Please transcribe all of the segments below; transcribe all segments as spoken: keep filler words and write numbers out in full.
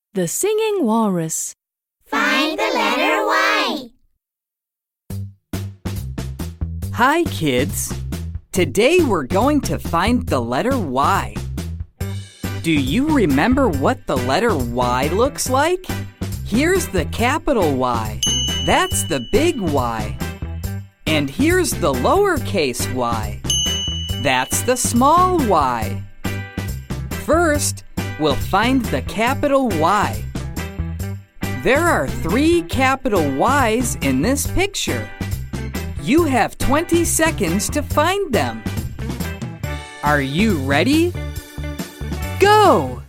The Singing Walrus. Find the letter Y. Hi, kids. Today we're going to find the letter Y. Do you remember what the letter Y looks like? Here's the capital Y. That's the big Y. And here's the lowercase y. That's the small y. First, we'll find the capital Y. There are three capital Y's in this picture. You have twenty seconds to find them. Are you ready? Go!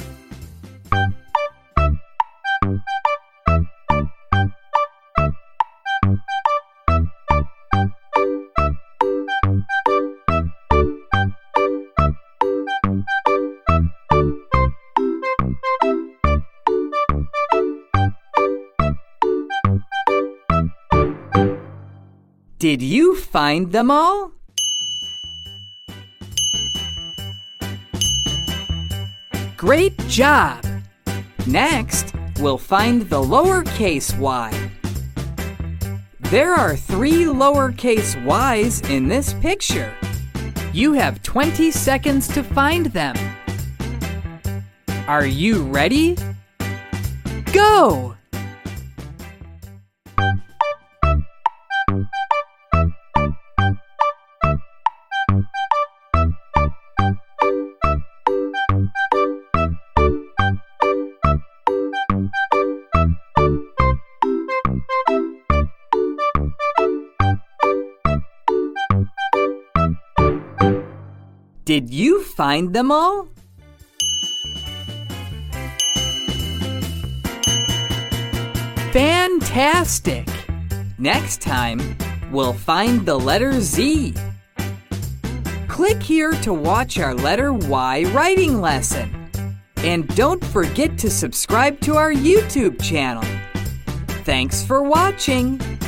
Did you find them all? Great job! Next, we'll find the lowercase y. There are three lowercase y's in this picture. You have twenty seconds to find them. Are you ready? Go! Did you find them all? Fantastic! Next time, we'll find the letter Z. Click here to watch our letter Y writing lesson. And don't forget to subscribe to our YouTube channel. Thanks for watching!